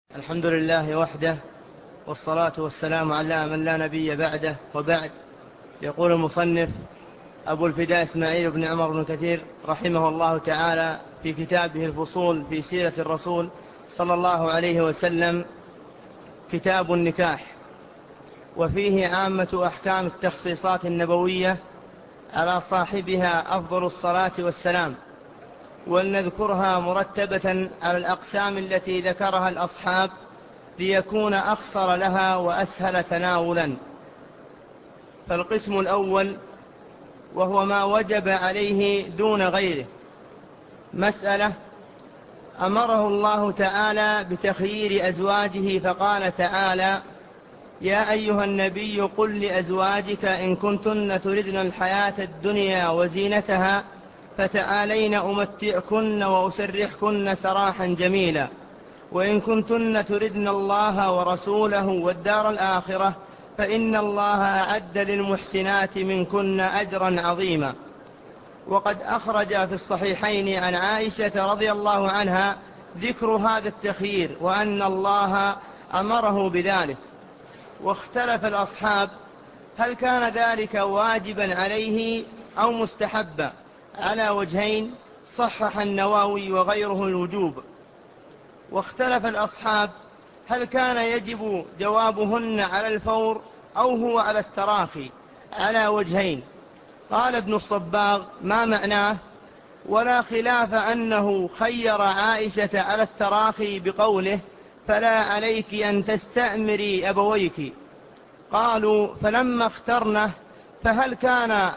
الحمد لله وحده، والصلاة والسلام على من لا نبي بعده، وبعد. يقول المصنف أبو الفداء إسماعيل بن عمر بن كثير رحمه الله تعالى في كتابه الفصول في سيرة الرسول صلى الله عليه وسلم: كتاب النكاح، وفيه عامة أحكام التخصيصات النبوية على صاحبها أفضل الصلاة والسلام، ولنذكرها مرتبة على الأقسام التي ذكرها الأصحاب ليكون أخصر لها وأسهل تناولا. فالقسم الأول وهو ما وجب عليه دون غيره. مسألة أمره الله تعالى بتخيير أزواجه، فقال تعالى: يا أيها النبي قل لأزواجك إن كنتن تردن الحياة الدنيا وزينتها فتعالين أمتعكن وأسرحكن سراحا جميلا، وإن كنتن تردن الله ورسوله والدار الآخرة فإن الله أعد للمحسنات منكن أجرا عظيما. وقد أخرج في الصحيحين عن عائشة رضي الله عنها ذكر هذا التخيير، وأن الله أمره بذلك. واختلف الأصحاب هل كان ذلك واجبا عليه أو مستحبا، على وجهين صحح النووي وغيره الوجوب. واختلف الأصحاب هل كان يجب جوابهن على الفور أو هو على التراخي، على وجهين. قال ابن الصباغ: ما معناه؟ ولا خلاف أنه خير عائشة على التراخي بقوله: فلا عليك أن تستأمري أبويك. قالوا: فلما اخترنه فهل كان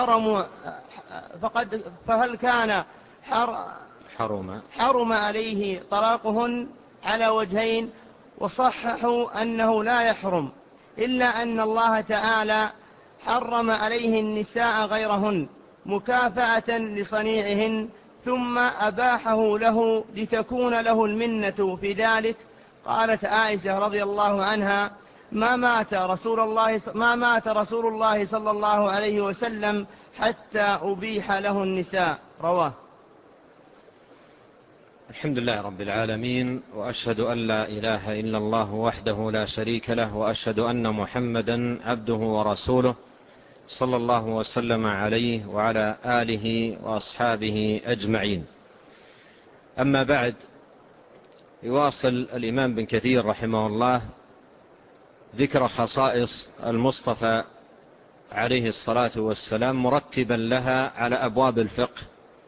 حرم عليه طلاقهن، على وجهين. وصححوا أنه لا يحرم، إلا أن الله تعالى حرم عليه النساء غيرهن مكافأة لصنيعهن، ثم أباحه له لتكون له المنة في ذلك. قالت عائشة رضي الله عنها: ما مات رسول الله صلى الله عليه وسلم حتى أبيح له النساء. رواه. الحمد لله رب العالمين، وأشهد أن لا إله إلا الله وحده لا شريك له، وأشهد أن محمدا عبده ورسوله صلى الله وسلم عليه وعلى آله وأصحابه أجمعين. أما بعد، يواصل الإمام بن كثير رحمه الله ذكر خصائص المصطفى عليه الصلاة والسلام مرتبا لها على أبواب الفقه.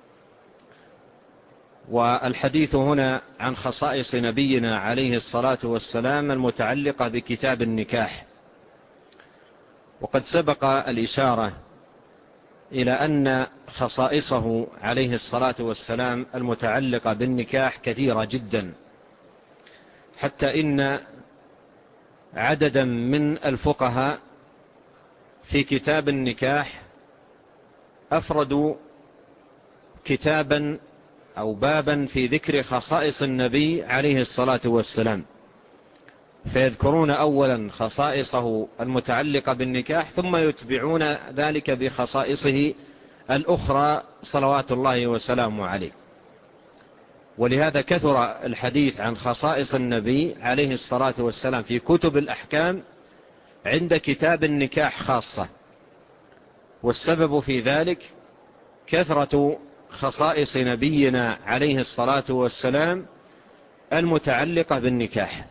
والحديث هنا عن خصائص نبينا عليه الصلاة والسلام المتعلقة بكتاب النكاح. وقد سبق الإشارة إلى أن خصائصه عليه الصلاة والسلام المتعلقة بالنكاح كثيرة جدا، حتى إن عددا من الفقهاء في كتاب النكاح أفردوا كتابا أو بابا في ذكر خصائص النبي عليه الصلاة والسلام، فيذكرون أولا خصائصه المتعلقة بالنكاح، ثم يتبعون ذلك بخصائصه الأخرى صلوات الله وسلامه عليه. ولهذا كثر الحديث عن خصائص النبي عليه الصلاة والسلام في كتب الأحكام عند كتاب النكاح خاصة. والسبب في ذلك كثرة خصائص نبينا عليه الصلاة والسلام المتعلقة بالنكاح.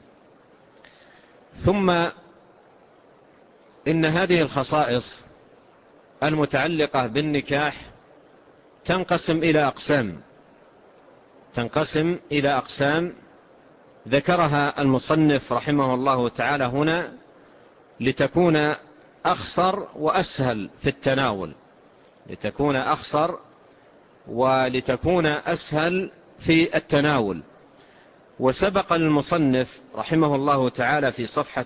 ثم إن هذه الخصائص المتعلقة بالنكاح تنقسم إلى أقسام ذكرها المصنف رحمه الله تعالى هنا لتكون أخصر وأسهل في التناول، ولتكون أسهل في التناول. وسبق المصنف رحمه الله تعالى في صفحة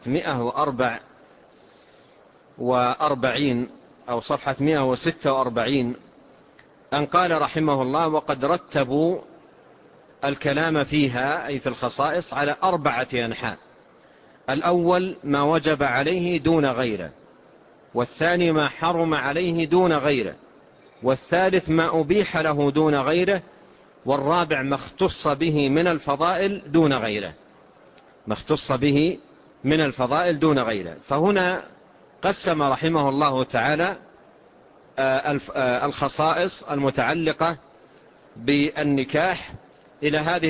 144 أو صفحة 146 أن قال رحمه الله: وقد رتبوا الكلام فيها، أي في الخصائص، على 4 أنحاء. الأول ما وجب عليه دون غيره، والثاني ما حرم عليه دون غيره، والثالث ما أبيح له دون غيره، والرابع ما اختص به من الفضائل دون غيره. ما اختص به من الفضائل دون غيره. فهنا قسم رحمه الله تعالى الخصائص المتعلقة بالنكاح إلى هذه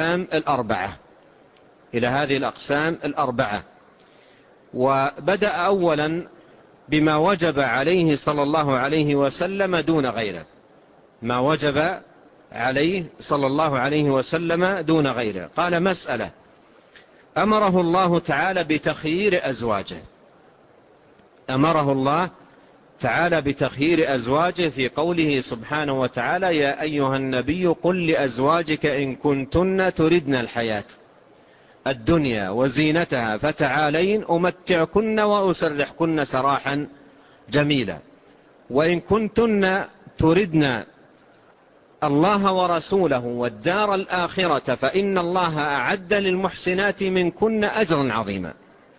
الأقسام الأربعة. وبدأ أولا بما وجب عليه صلى الله عليه وسلم دون غيره، ما وجب عليه صلى الله عليه وسلم دون غيره. قال: مسألة أمره الله تعالى بتخيير أزواجه، أمره الله تعالى بتخيير أزواجه في قوله سبحانه وتعالى: يا أيها النبي قل لأزواجك إن كنتن تردن الحياة الدنيا وزينتها فتعالين أمتعكن وأسرحكن سراحا جميلا، وإن كنتن تردن الله ورسوله والدار الآخرة فإن الله أعد للمحسنات منكن أجرا عظيما.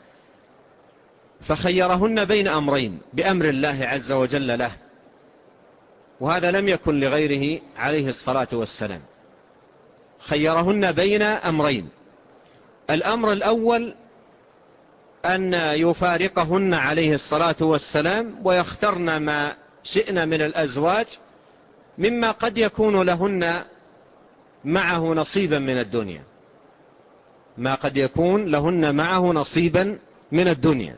فخيرهن بين أمرين بأمر الله عز وجل له، وهذا لم يكن لغيره عليه الصلاة والسلام. خيرهن بين أمرين: الأمر الأول أن يفارقهن عليه الصلاة والسلام ويخترن ما شئن من الأزواج مما قد يكون لهن معه نصيبا من الدنيا، ما قد يكون لهن معه نصيبا من الدنيا،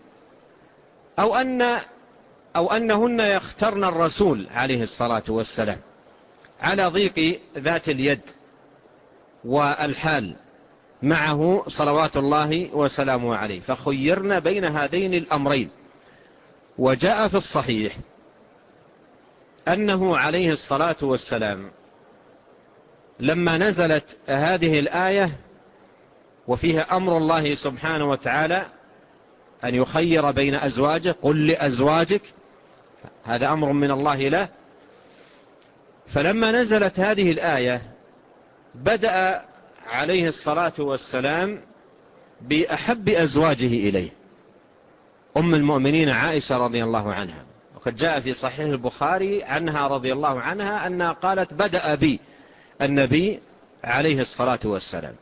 أو أنهن يخترن الرسول عليه الصلاة والسلام على ضيق ذات اليد والحال معه صلوات الله وسلامه عليه، فخيرنا بين هذين الأمرين. وجاء في الصحيح أنه عليه الصلاة والسلام لما نزلت هذه الآية وفيها أمر الله سبحانه وتعالى أن يخير بين أزواجه، قل لأزواجك، هذا أمر من الله له. فلما نزلت هذه الآية بدأ عليه الصلاة والسلام بأحب أزواجه إليه، أم المؤمنين عائشة رضي الله عنها. وقد جاء في صحيح البخاري عنها رضي الله عنها أنها قالت: بدأ بي النبي عليه الصلاة والسلام.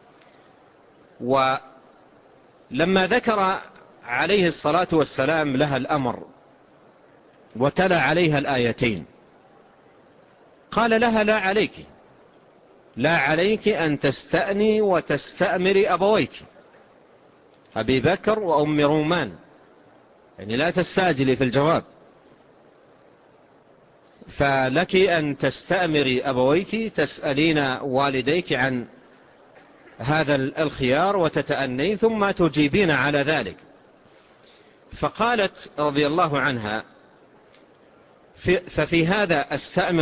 ولما ذكر عليه الصلاة والسلام لها الأمر وتلا عليها الآيتين قال لها: لا عليك أن تستأني وتستأمري أبويك، أبي بكر وأم رومان، يعني لا تستعجلي في الجواب، فلك أن تستأمري أبويك، تسألين والديك عن هذا الخيار وتتأنين ثم تجيبين على ذلك. فقالت رضي الله عنها: ففي هذا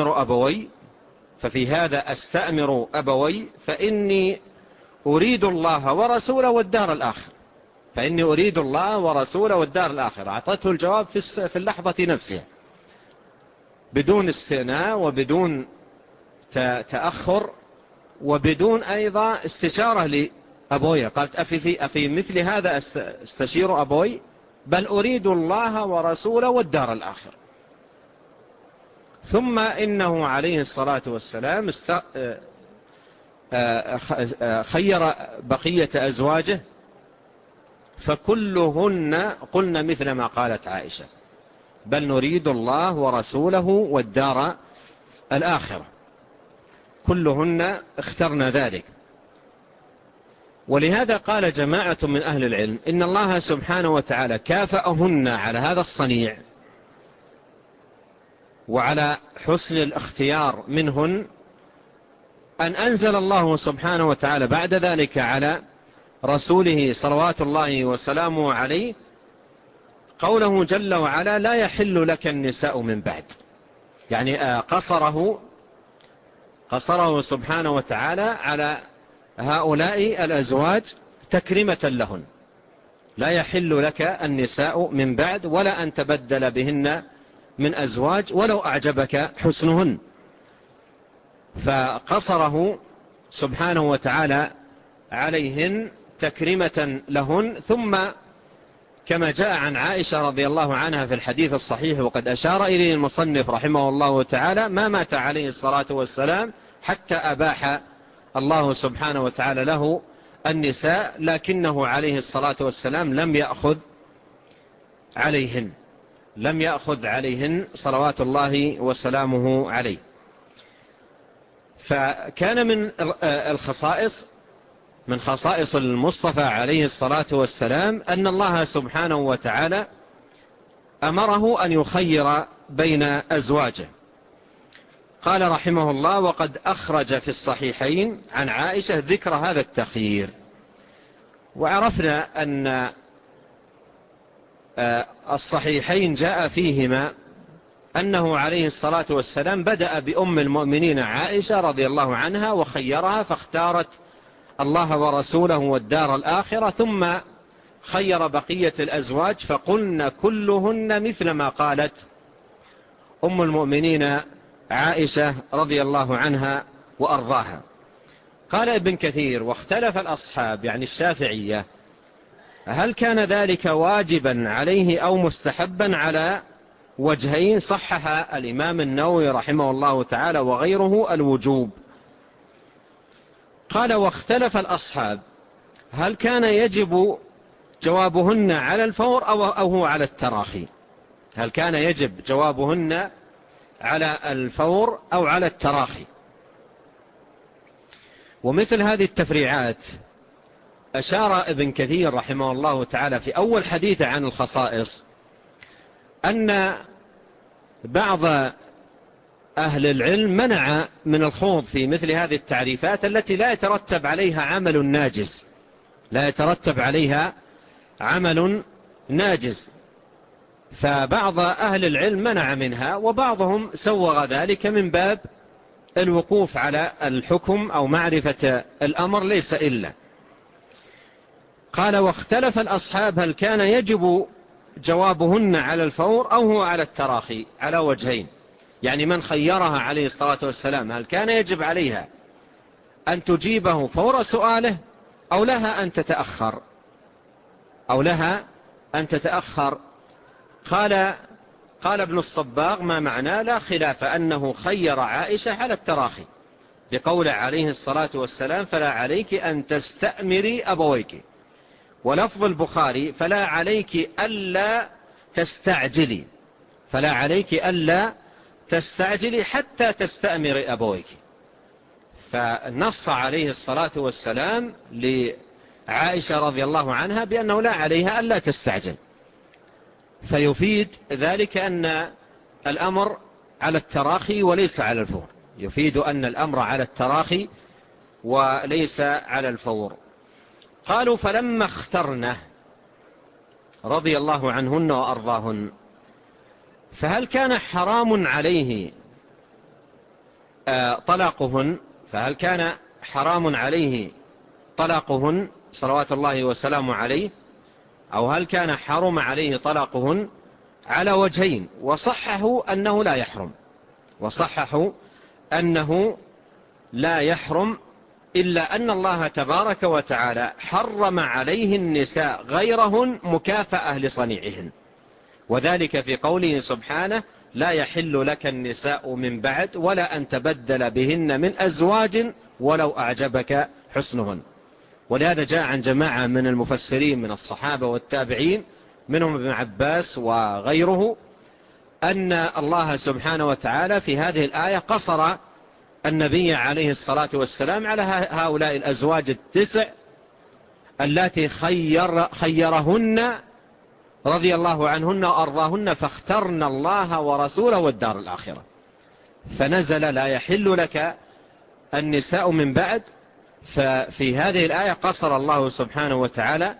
أستأمر أبوي فإني أريد الله ورسوله والدار الآخرة. أعطته الجواب في اللحظة نفسها بدون استئناء وبدون تأخر وبدون أيضا استشارة لأبوي. قالت: أفي مثل هذا استشير أبوي؟ بل أريد الله ورسوله والدار الآخرة. ثم إنه عليه الصلاة والسلام خير بقية أزواجه فكلهن قلن مثل ما قالت عائشة: بل نريد الله ورسوله والدار الآخرة. كلهن اخترن ذلك. ولهذا قال جماعة من أهل العلم إن الله سبحانه وتعالى كافأهن على هذا الصنيع وعلى حسن الاختيار منهن أن أنزل الله سبحانه وتعالى بعد ذلك على رسوله صلوات الله وسلامه عليه قوله جل وعلا: لا يحل لك النساء من بعد. يعني قصره سبحانه وتعالى على هؤلاء الأزواج تكريمة لهن. لا يحل لك النساء من بعد ولا أن تبدل بهن من أزواج ولو أعجبك حسنهن. فقصره سبحانه وتعالى عليهن تكريمة لهن. ثم كما جاء عن عائشة رضي الله عنها في الحديث الصحيح وقد أشار إليه المصنف رحمه الله تعالى: ما مات عليه الصلاة والسلام حتى أباح الله سبحانه وتعالى له النساء، لكنه عليه الصلاة والسلام لم يأخذ عليهن صلوات الله وسلامه عليه. فكان من خصائص المصطفى عليه الصلاة والسلام أن الله سبحانه وتعالى أمره أن يخير بين أزواجه. قال رحمه الله: وقد أخرج في الصحيحين عن عائشة ذكر هذا التخيير. وعرفنا أن الصحيحين جاء فيهما أنه عليه الصلاة والسلام بدأ بأم المؤمنين عائشة رضي الله عنها وخيرها، فاختارت الله ورسوله والدار الآخرة، ثم خير بقية الأزواج فقلن كلهن مثل ما قالت أم المؤمنين عائشة رضي الله عنها وأرضاها. قال ابن كثير: واختلف الأصحاب يعني الشافعية هل كان ذلك واجبا عليه أو مستحبا على وجهين. صحح الإمام النووي رحمه الله تعالى وغيره الوجوب. قال: واختلف الأصحاب هل كان يجب جوابهن على الفور أو هو على التراخي. هل كان يجب جوابهن على الفور أو على التراخي. ومثل هذه التفريعات أشار ابن كثير رحمه الله تعالى في أول حديث عن الخصائص أن بعض أهل العلم منع من الخوض في مثل هذه التعريفات التي لا يترتب عليها عمل ناجز. فبعض أهل العلم منع منها، وبعضهم سوغ ذلك من باب الوقوف على الحكم أو معرفة الأمر ليس إلا. قال: واختلف الأصحاب هل كان يجب جوابهن على الفور أو هو على التراخي، على وجهين. يعني من خيرها عليه الصلاة والسلام هل كان يجب عليها أن تجيبه فور سؤاله أو لها أن تتأخر. قال ابن الصباغ: ما معناه لا خلاف أنه خير عائشة على التراخي بقول عليه الصلاة والسلام: فلا عليك أن تستأمري أبويك. ولفظ البخاري: فلا عليك ألا تستعجلي حتى تستأمري أبويك. فنص عليه الصلاة والسلام لعائشة رضي الله عنها بأنه لا عليها ألا تستعجل. فيفيد ذلك أن الأمر على التراخي وليس على الفور. يفيد أن الأمر على التراخي وليس على الفور. قالوا: فلما اخترنه رضي الله عنهن وأرضاهن فهل كان حرام عليه طلاقهن صلوات الله وسلامه عليه، أو هل كان حرم عليه طلاقهن؟ على وجهين. وصححوا أنه لا يحرم إلا أن الله تبارك وتعالى حرم عليه النساء غيرهن مكافأة لصنيعهن، وذلك في قوله سبحانه: لا يحل لك النساء من بعد ولا أن تبدل بهن من أزواج ولو أعجبك حسنهن. ولهذا جاء عن جماعة من المفسرين من الصحابة والتابعين منهم ابن عباس وغيره أن الله سبحانه وتعالى في هذه الآية قصر النبي عليه الصلاة والسلام على هؤلاء الأزواج التسع التي خيرهن رضي الله عنهن وأرضاهن فاخترن الله ورسوله والدار الآخرة. فنزل: لا يحل لك النساء من بعد. ففي هذه الآية قصر الله سبحانه وتعالى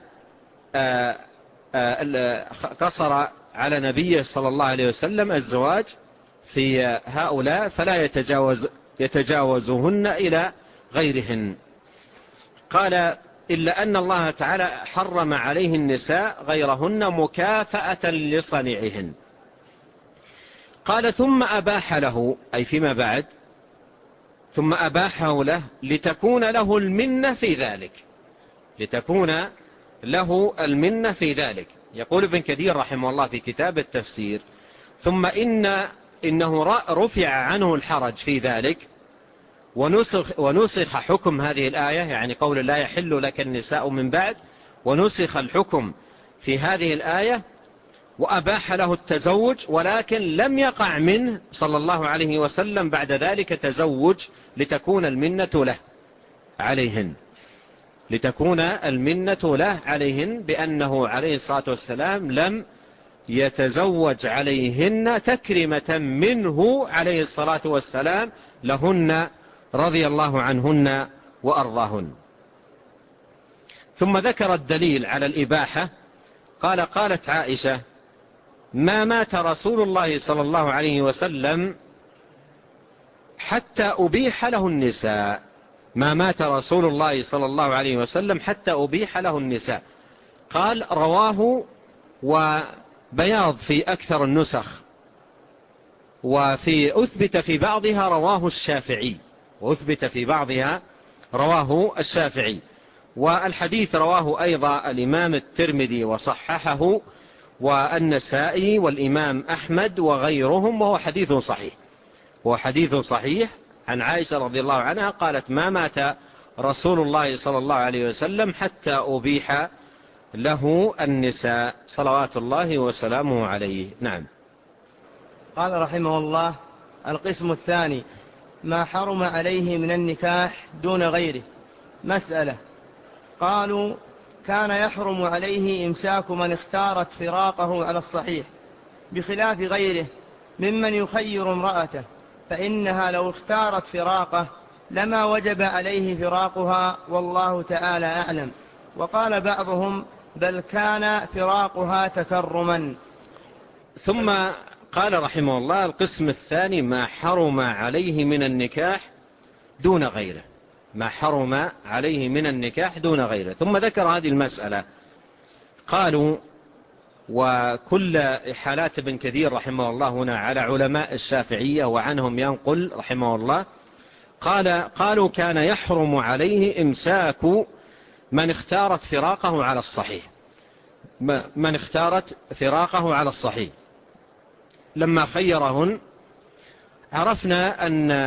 قصر على نبيه صلى الله عليه وسلم الزواج في هؤلاء، فلا يتجاوزهن إلى غيرهن. قال: إلا أن الله تعالى حرم عليه النساء غيرهن مكافأة لصنيعهن. قال: ثم أباح له، أي فيما بعد، ثم أباحه له لتكون له المنة في ذلك. يقول ابن كثير رحمه الله في كتاب التفسير: ثم إنه رفع عنه الحرج في ذلك ونسخ حكم هذه الآية، يعني قول لا يحل لك النساء من بعد، ونسخ الحكم في هذه الآية وأباح له التزوج، ولكن لم يقع منه صلى الله عليه وسلم بعد ذلك تزوج لتكون المنة له عليهن، لتكون المنة له عليهن بأنه عليه الصلاة والسلام لم يتزوج عليهن تكرمة منه عليه الصلاة والسلام لهن رضي الله عنهن وأرضاهن. ثم ذكر الدليل على الإباحة، قالت عائشة: ما مات رسول الله صلى الله عليه وسلم حتى أبيح له النساء. ما مات رسول الله صلى الله عليه وسلم حتى أبيح له النساء. قال: رواه وبياض في أكثر النسخ، وفي أثبت في بعضها رواه الشافعي، وأثبت في بعضها رواه الشافعي، والحديث رواه أيضا الإمام الترمذي وصححه والنسائي والإمام أحمد وغيرهم، وهو حديث صحيح، وهو حديث صحيح عن عائشة رضي الله عنها قالت: ما مات رسول الله صلى الله عليه وسلم حتى أبيح له النساء صلوات الله وسلامه عليه. نعم. قال رحمه الله: القسم الثاني ما حرم عليه من النكاح دون غيره. مسألة. قالوا: كان يحرم عليه إمساك من اختارت فراقه على الصحيح، بخلاف غيره ممن يخير امرأته، فإنها لو اختارت فراقه لما وجب عليه فراقها، والله تعالى أعلم. وقال بعضهم: بل كان فراقها تكرما. ثم قال رحمه الله: القسم الثاني ما حرم عليه من النكاح دون غيره. ما حرم عليه من النكاح دون غيره. ثم ذكر هذه المسألة. قالوا: وكل حالات ابن كثير رحمه الله هنا على علماء الشافعية وعنهم ينقل رحمه الله، قالوا: كان يحرم عليه إمساك من اختارت فراقه على الصحيح. من اختارت فراقه على الصحيح لما خيرهن عرفنا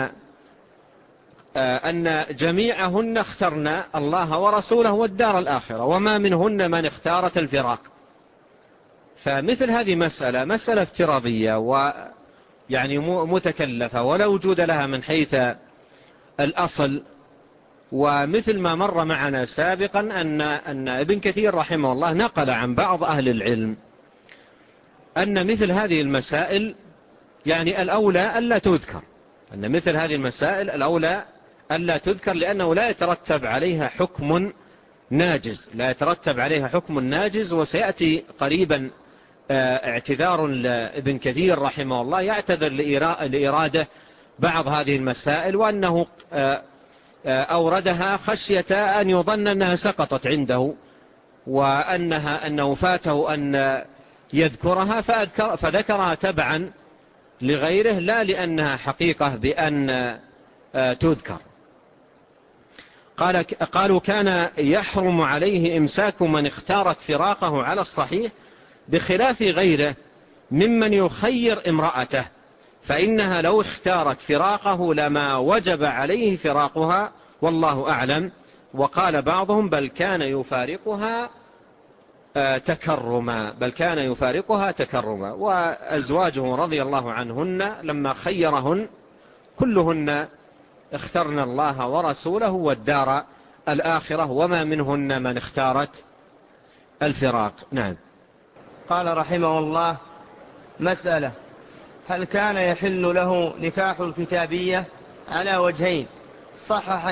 أن جميعهن اخترن الله ورسوله والدار الآخرة، وما منهن من اختارت الفراق. فمثل هذه مسألة افتراضية ويعني متكلفة ولا وجود لها من حيث الأصل. ومثل ما مر معنا سابقا أن ابن كثير رحمه الله نقل عن بعض أهل العلم أن مثل هذه المسائل يعني الأولى ألا تذكر، أن مثل هذه المسائل الأولى ألا تذكر، لأنه لا يترتب عليها حكم ناجز، لا يترتب عليها حكم ناجز. وسيأتي قريبا اعتذار لابن كثير رحمه الله يعتذر لإرادة بعض هذه المسائل، وأنه أوردها خشية أن يظن أنها سقطت عنده، وأنه فاته أن يذكرها فذكرها تبعا لغيره، لا لأنها حقيقة بأن تذكر. قالوا: كان يحرم عليه إمساك من اختارت فراقه على الصحيح، بخلاف غيره ممن يخير امرأته، فإنها لو اختارت فراقه لما وجب عليه فراقها، والله أعلم. وقال بعضهم: بل كان يفارقها تكرما، بل كان يفارقها تكرما. وأزواجه رضي الله عنهن لما خيرهن كلهن اخترن الله ورسوله والدار الآخرة، وما منهن من اختارت الفراق. نعم. قال رحمه الله: مسألة. هل كان يحل له نكاح الكتابية؟ على وجهين. صحح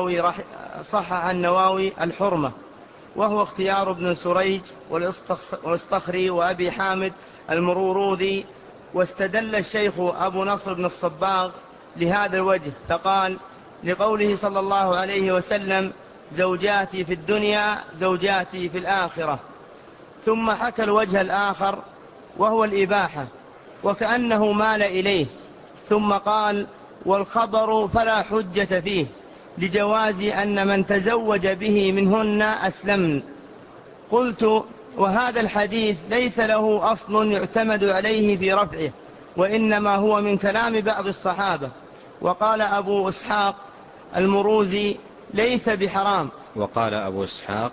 النووي الحرمة، وهو اختيار ابن سريج والاصطخري وأبي حامد المروروذي. واستدل الشيخ أبو نصر بن الصباغ لهذا الوجه، فقال: لقوله صلى الله عليه وسلم: زوجاتي في الدنيا زوجاتي في الآخرة. ثم حكى الوجه الآخر وهو الإباحة، وكأنه مال إليه، ثم قال: والخبر فلا حجة فيه، لجواز أن من تزوج به منهن أسلمن. قلت: وهذا الحديث ليس له أصل يعتمد عليه في رفعه، وإنما هو من كلام بعض الصحابة. وقال أبو إسحاق: المروزي ليس بحرام. وقال أبو إسحاق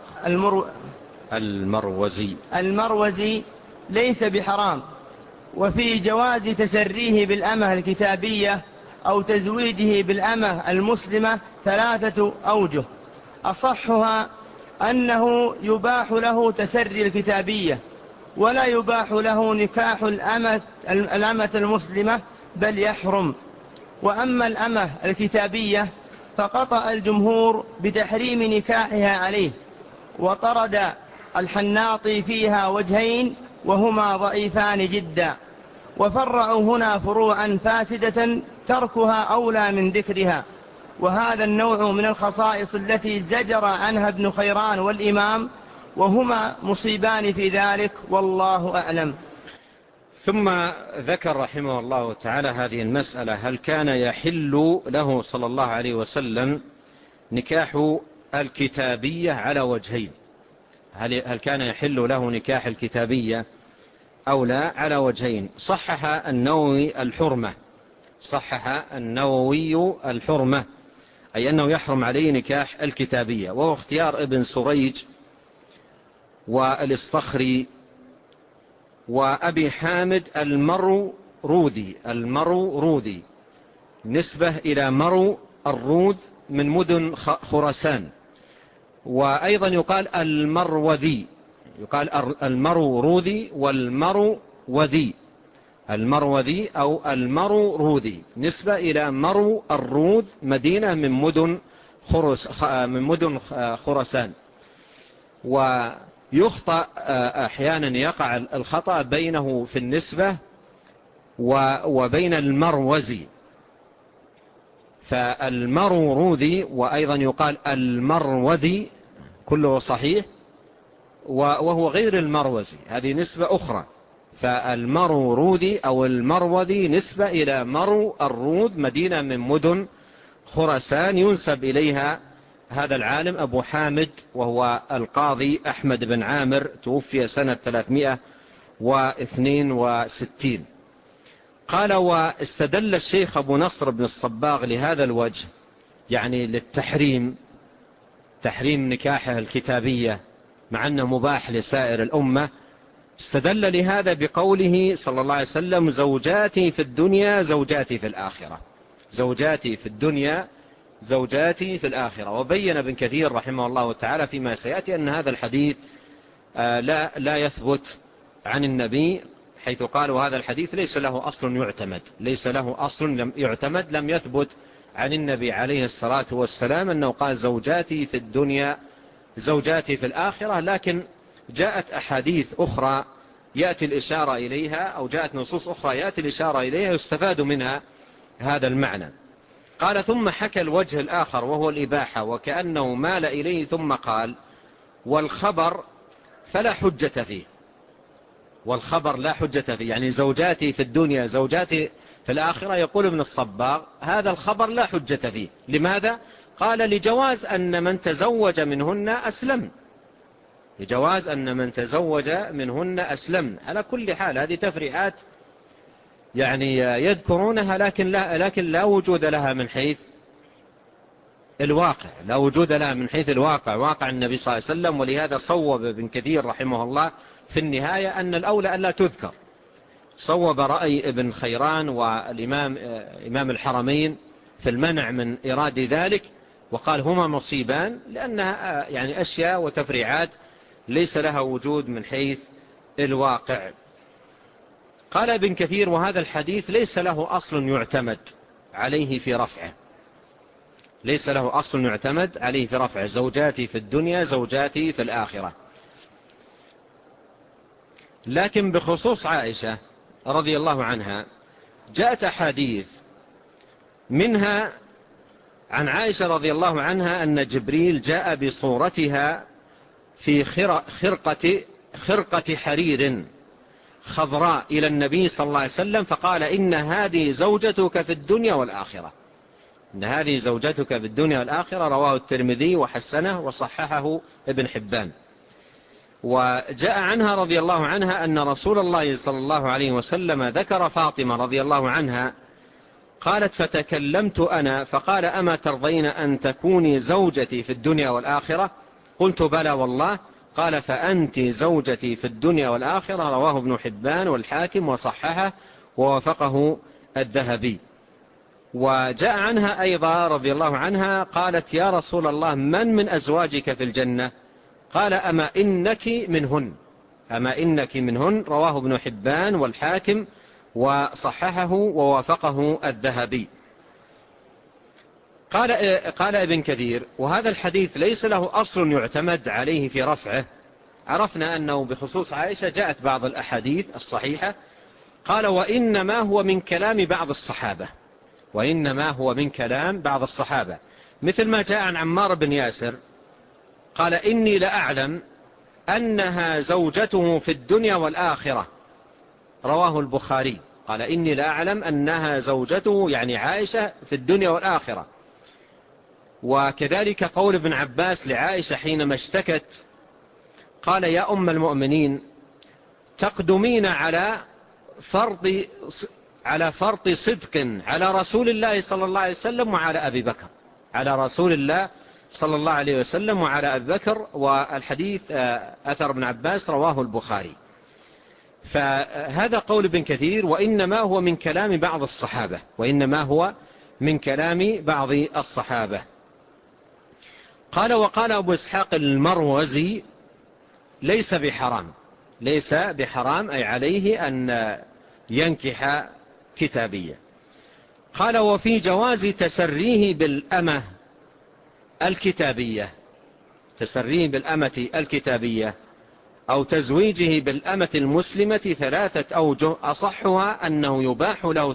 المروزي ليس بحرام. وفي جواز تسريه بالأمة الكتابية أو تزويجه بالأمة المسلمة 3 أوجه. أصحها أنه يباح له تسري الكتابية، ولا يباح له نكاح الأمة المسلمة، بل يحرم. وأما الأمة الكتابية فقطع الجمهور بتحريم نكاحها عليه، وطرد الحناطي فيها وجهين وهما ضعيفان جدا، وفرعوا هنا فروعا فاسدة تركها أولى من ذكرها. وهذا النوع من الخصائص التي زجر عنها ابن خيران والإمام، وهما مصيبان في ذلك، والله أعلم. ثم ذكر رحمه الله تعالى هذه المسألة: هل كان يحل له صلى الله عليه وسلم نكاح الكتابية على وجهين؟ هل كان يحل له نكاح الكتابية أو لا؟ على وجهين. صحح النووي الحرمة، أي أنه يحرم عليه نكاح الكتابية، وهو اختيار ابن سريج والاسطخري وأبي حامد المرودي، نسبة إلى مرو الرود من مدن خراسان. وأيضا يقال المرودي والمروذي أو المرودي، نسبة إلى مرو الرود، مدينة من مدن خراسان. ويخطأ أحيانا، يقع الخطأ بينه في النسبة وبين المروزي، فالمرودي وأيضا يقال المروذي كله صحيح، وهو غير المروزي، هذه نسبة أخرى. فالمرودي أو المروذي نسبة إلى مرو الرود، مدينة من مدن خراسان، ينسب إليها هذا العالم أبو حامد، وهو القاضي أحمد بن عامر، توفي سنة 362. قال: واستدل الشيخ أبو نصر بن الصباغ لهذا الوجه، يعني للتحريم، تحريم نكاحه الكتابية مع أنه مباح لسائر الأمة، استدل لهذا بقوله صلى الله عليه وسلم: زوجاتي في الدنيا زوجاتي في الآخرة، زوجاتي في الدنيا زوجاتي في الآخرة. وبين ابن كثير رحمه الله تعالى فيما سيأتي أن هذا الحديث لا يثبت عن النبي، حيث قال: وهذا الحديث ليس له أصل يعتمد، لم يثبت عن النبي عليه الصلاة والسلام أنه قال زوجاتي في الدنيا زوجاتي في الآخرة. لكن جاءت أحاديث أخرى يأتي الإشارة إليها، أو جاءت نصوص أخرى يأتي الإشارة إليها يستفاد منها هذا المعنى. قال: ثم حكى الوجه الآخر وهو الإباحة، وكأنه مال إليه، ثم قال: والخبر فلا حجة فيه. والخبر لا حجة فيه، يعني زوجاتي في الدنيا زوجاتي في الآخرة. يقول ابن الصباغ: هذا الخبر لا حجة فيه. لماذا؟ قال: لجواز أن من تزوج منهن أسلم، لجواز أن من تزوج منهن أسلم. على كل حال هذه تفريعات يعني يذكرونها، لكن لا وجود لها من حيث الواقع، لا وجود لها من حيث الواقع، واقع النبي صلى الله عليه وسلم. ولهذا صوب ابن كثير رحمه الله في النهاية أن الأولى أن لا تذكر. صوب رأي ابن خيران والإمام إمام الحرمين في المنع من إراد ذلك، وقال: هما مصيبان، لأنها يعني أشياء وتفريعات ليس لها وجود من حيث الواقع. قال ابن كثير: وهذا الحديث ليس له أصل يعتمد عليه في رفعه، ليس له أصل يعتمد عليه في رفعه، زوجاتي في الدنيا زوجاتي في الآخرة. لكن بخصوص عائشة رضي الله عنها جاءت أحاديث، منها عن عائشة رضي الله عنها أن جبريل جاء بصورتها في خرقة حرير خضراء إلى النبي صلى الله عليه وسلم، فقال: إن هذه زوجتك في الدنيا والآخرة، إن هذه زوجتك في الدنيا والآخرة. رواه الترمذي وحسنه وصححه ابن حبان. وجاء عنها رضي الله عنها أن رسول الله صلى الله عليه وسلم ذكر فاطمة رضي الله عنها قالت فتكلمت أنا فقال أما ترضين أن تكوني زوجتي في الدنيا والآخرة؟ قلت بلى والله. قال فأنت زوجتي في الدنيا والآخرة. رواه ابن حبان والحاكم وصححه ووافقه الذهبي. وجاء عنها أيضا رضي الله عنها قالت يا رسول الله من أزواجك في الجنة؟ قال أما إنك منهن. أما إنك منهن. رواه ابن حبان والحاكم وصححه ووافقه الذهبي. قال ابن كثير وهذا الحديث ليس له أصل يعتمد عليه في رفعه. عرفنا أنه بخصوص عائشة جاءت بعض الأحاديث الصحيحة. قال وإنما هو من كلام بعض الصحابة. وإنما هو من كلام بعض الصحابة مثل ما جاء عن عمار بن ياسر قال إني لأعلم أنها زوجته في الدنيا والآخرة. رواه البخاري. قال إني لأعلم أنها زوجته يعني عائشة في الدنيا والآخرة. وكذلك قول ابن عباس لعائشة حينما اشتكت قال يا أم المؤمنين تقدمين على فرط صدق على رسول الله صلى الله عليه وسلم وعلى أبي بكر. على رسول الله صلى الله عليه وسلم وعلى أبي بكر. والحديث أثر ابن عباس رواه البخاري. فهذا قول ابن كثير وإنما هو من كلام بعض الصحابة. وإنما هو من كلام بعض الصحابة. قال وقال أبو إسحاق المروزي ليس بحرام. ليس بحرام أي عليه أن ينكح كتابية. قال وفي جواز تسريه بالأمة الكتابية. تسريه بالأمة الكتابية أو تزويجه بالأمة المسلمة 3 أوجه أصحها أنه يباح له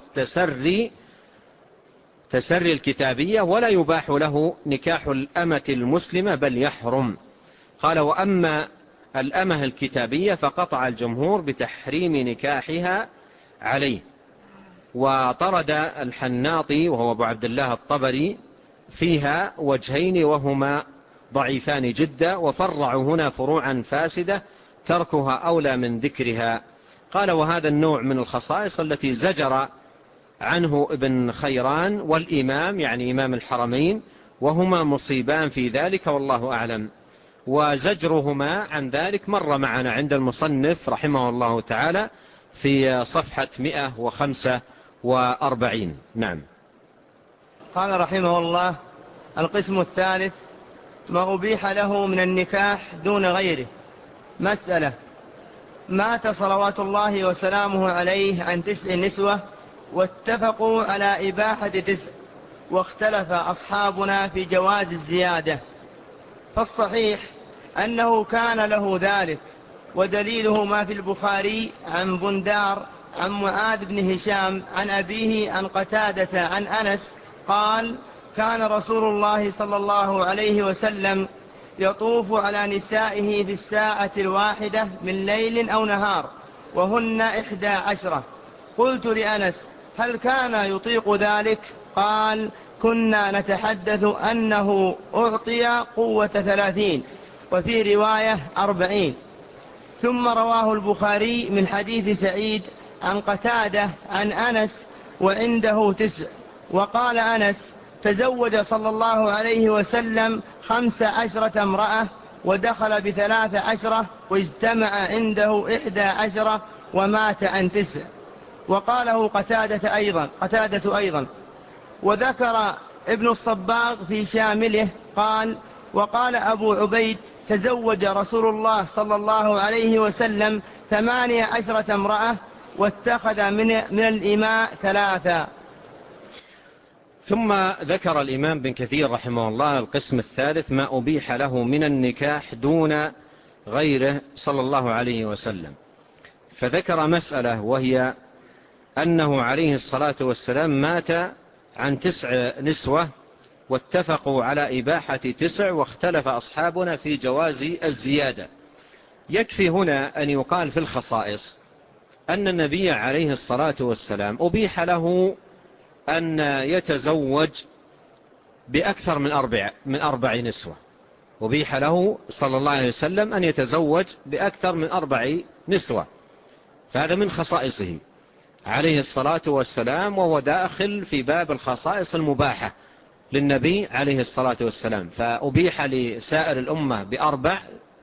تسري الكتابية ولا يباح له نكاح الأمة المسلمة بل يحرم. قال وأما الأمة الكتابية فقطع الجمهور بتحريم نكاحها عليه. وطرد الحناطي وهو أبو عبد الله الطبري فيها وجهين وهما ضعيفان جدا وفرعوا هنا فروعا فاسدة تركها أولى من ذكرها. قال وهذا النوع من الخصائص التي زجر عنه ابن خيران والإمام يعني إمام الحرمين وهما مصيبان في ذلك والله أعلم. وزجرهما عن ذلك مر معنا عند المصنف رحمه الله تعالى في صفحة 145. نعم. قال رحمه الله القسم الثالث ما أبيح له من النكاح دون غيره. مسألة مات صلوات الله وسلامه عليه عن 9 نسوة واتفقوا على إباحة 9 واختلف أصحابنا في جواز الزيادة. فالصحيح أنه كان له ذلك ودليله ما في البخاري عن بندار عن معاذ بن هشام عن أبيه عن قتادة عن أنس قال كان رسول الله صلى الله عليه وسلم يطوف على نسائه في الساعة الواحدة من ليل أو نهار وهن 11. قلت لأنس هل كان يطيق ذلك؟ قال كنا نتحدث أنه أعطي قوة 30 وفي رواية 40. ثم رواه البخاري من حديث سعيد عن قتادة عن أنس وعنده 9. وقال أنس تزوج صلى الله عليه وسلم 15 امرأة ودخل ب13 واجتمع عنده 11 ومات عن 9. وقاله قتادة أيضا. وذكر ابن الصباغ في شامله قال وقال أبو عبيد تزوج رسول الله صلى الله عليه وسلم 18 امرأة واتخذ من الإماء 3. ثم ذكر الإمام بن كثير رحمه الله القسم الثالث ما أبيح له من النكاح دون غيره صلى الله عليه وسلم. فذكر مسألة وهي أنه عليه الصلاة والسلام مات عن 9 نسوة واتفقوا على إباحة 9 واختلف أصحابنا في جواز الزيادة. يكفي هنا أن يقال في الخصائص أن النبي عليه الصلاة والسلام أبيح له أن يتزوج بأكثر من 4 نسوة. أبيح له صلى الله عليه وسلم أن يتزوج بأكثر من 4 نسوة. فهذا من خصائصه عليه الصلاة والسلام، وهو داخل في باب الخصائص المباحة للنبي عليه الصلاة والسلام. فأبيح لسائر الأمة ب4،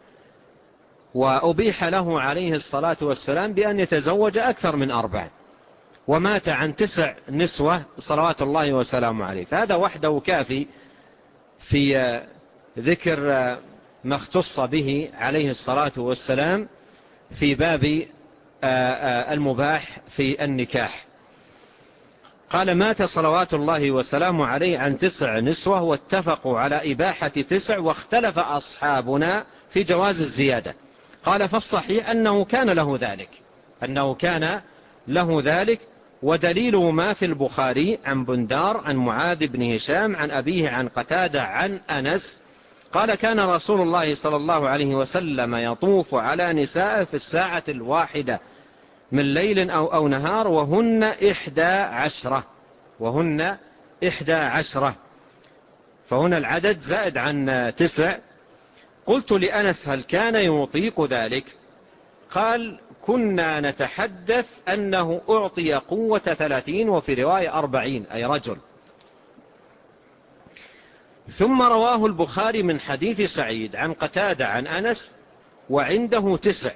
وأبيح له عليه الصلاة والسلام بأن يتزوج أكثر من 4، ومات عن 9 نسوة صلوات الله وسلامه عليه. فهذا وحده كافي في ذكر ما اختص به عليه الصلاة والسلام في باب المباح في النكاح. قال: مات صلوات الله وسلامه عليه عن 9 نسوة، واتفقوا على إباحة 9، واختلف أصحابنا في جواز الزيادة. قال: فالصحيح أنه كان له ذلك، ودليله ما في البخاري عن بندار عن معاذ بن هشام عن أبيه عن قتادة عن أنس قال: كان رسول الله صلى الله عليه وسلم يطوف على نساء في الساعة الواحدة من ليل أو نهار، وهن 11. فهنا العدد زائد عن 9. قلت لأنس: هل كان يطيق ذلك؟ قال: كنا نتحدث أنه أعطي قوة 30، وفي رواية 40، أي رجل. ثم رواه البخاري من حديث سعيد عن قتادة عن أنس وعنده 9،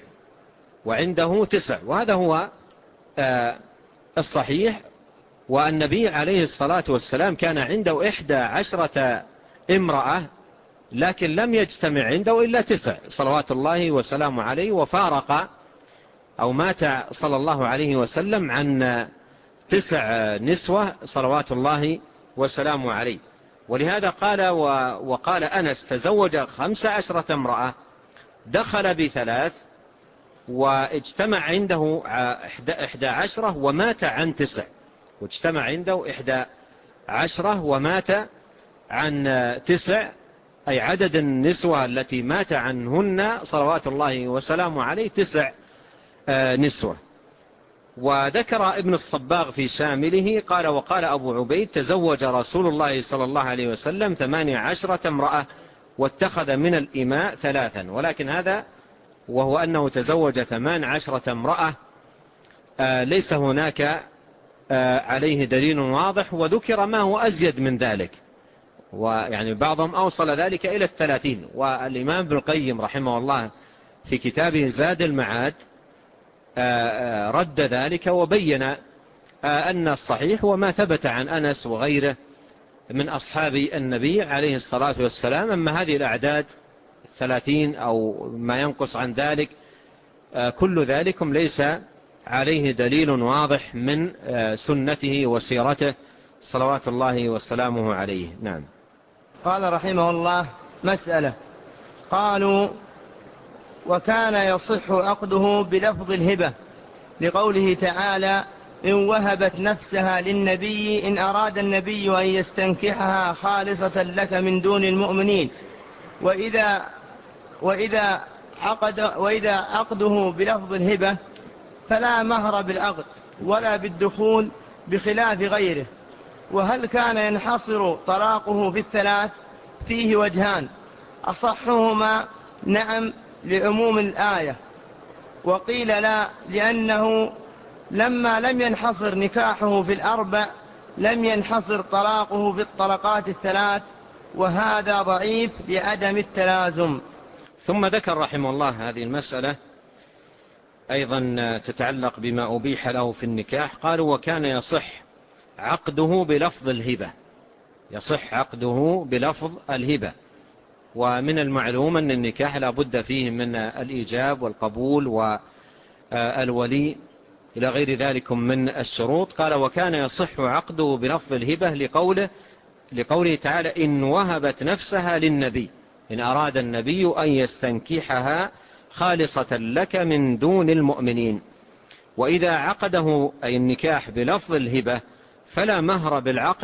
وهذا هو الصحيح. والنبي عليه الصلاة والسلام كان عنده 11 امرأة، لكن لم يجتمع عنده إلا 9 صلوات الله وسلامه عليه، وفارق أو مات صلى الله عليه وسلم عن 9 نسوة صلوات الله وسلامه عليه. ولهذا وقال أنس: تزوج 15 امرأة، دخل ب3، واجتمع عنده 11 ومات عن 9، واجتمع عنده 11 ومات عن 9، أي عدد النسوة التي مات عنهن صلوات الله وسلامه عليه 9 نسوة. وذكر ابن الصباغ في شامله قال: وقال أبو عبيد: تزوج رسول الله صلى الله عليه وسلم 18 امرأة، واتخذ من الإماء 3. ولكن هذا وهو أنه تزوج 18 امرأة ليس هناك عليه دليل واضح، وذكر ما هو أزيد من ذلك، ويعني بعضهم أوصل ذلك إلى 30. والإمام ابن القيم رحمه الله في كتابه زاد المعاد رد ذلك، وبين أن الصحيح وما ثبت عن أنس وغيره من أصحاب النبي عليه الصلاة والسلام. أما هذه الأعداد 30 أو ما ينقص عن ذلك، كل ذلكم ليس عليه دليل واضح من سنته وسيرته صلوات الله وسلامه عليه. نعم. قال رحمه الله: مسألة. قالوا: وكان يصح عقده بلفظ الهبة، لقوله تعالى: إن وهبت نفسها للنبي إن أراد النبي أن يستنكحها خالصة لك من دون المؤمنين. وإذا عقده بلفظ الهبة فلا مهر بالعقد ولا بالدخول بخلاف غيره. وهل كان ينحصر طلاقه في 3؟ فيه وجهان: أصحهما نعم لعموم الآية، وقيل لا، لأنه لما لم ينحصر نكاحه في 4 لم ينحصر طلاقه في الطلقات 3، وهذا ضعيف لعدم التلازم. ثم ذكر رحمه الله هذه المسألة أيضا تتعلق بما أبيح له في النكاح. قالوا: وكان يصح عقده بلفظ الهبة. ومن المعلوم أن النكاح لا بد فيه من الإيجاب والقبول والولي إلى غير ذلك من الشروط. قال: وكان يصح عقده بلفظ الهبة لقوله تعالى: إن وهبت نفسها للنبي إن أراد النبي أن يستنكحها خالصة لك من دون المؤمنين. وإذا عقده أي النكاح بلفظ الهبة فلا مهر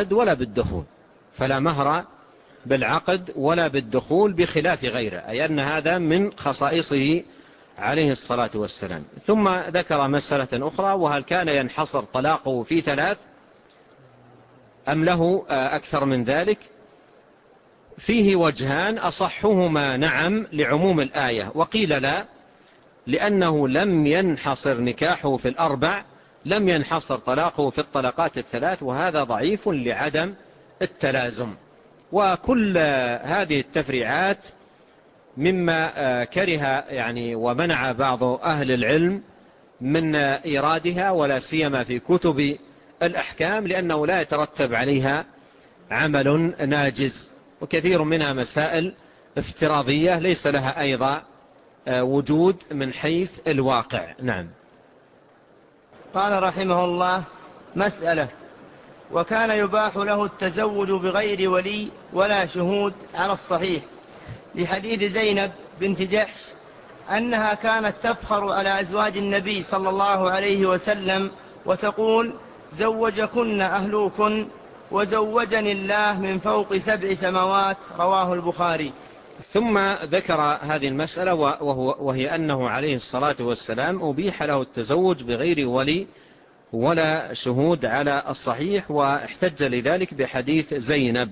بالعقد ولا بالدخول بخلاف غيره، أي أن هذا من خصائصه عليه الصلاة والسلام. ثم ذكر مسألة أخرى: وهل كان ينحصر طلاقه في 3 أم له أكثر من ذلك؟ فيه وجهان: أصحهما نعم لعموم الآية، وقيل لا، لأنه لم ينحصر نكاحه في 4 لم ينحصر طلاقه في الطلقات الثلاث، وهذا ضعيف لعدم التلازم. وكل هذه التفريعات مما كره يعني ومنع بعض أهل العلم من إيرادها، ولا سيما في كتب الأحكام، لأنه لا يترتب عليها عمل ناجز، وكثير منها مسائل افتراضية ليس لها أيضا وجود من حيث الواقع. نعم. قال رحمه الله: مسألة: وكان يباح له التزوج بغير ولي ولا شهود على الصحيح، لحديث زينب بنت جحش أنها كانت تفخر على أزواج النبي صلى الله عليه وسلم وتقول: زوجكن أهلوكن وزوجني الله من فوق 7 سماوات. رواه البخاري. ثم ذكر هذه المسألة وهي أنه عليه الصلاة والسلام أبيح له التزوج بغير ولي ولا شهود على الصحيح، واحتج لذلك بحديث زينب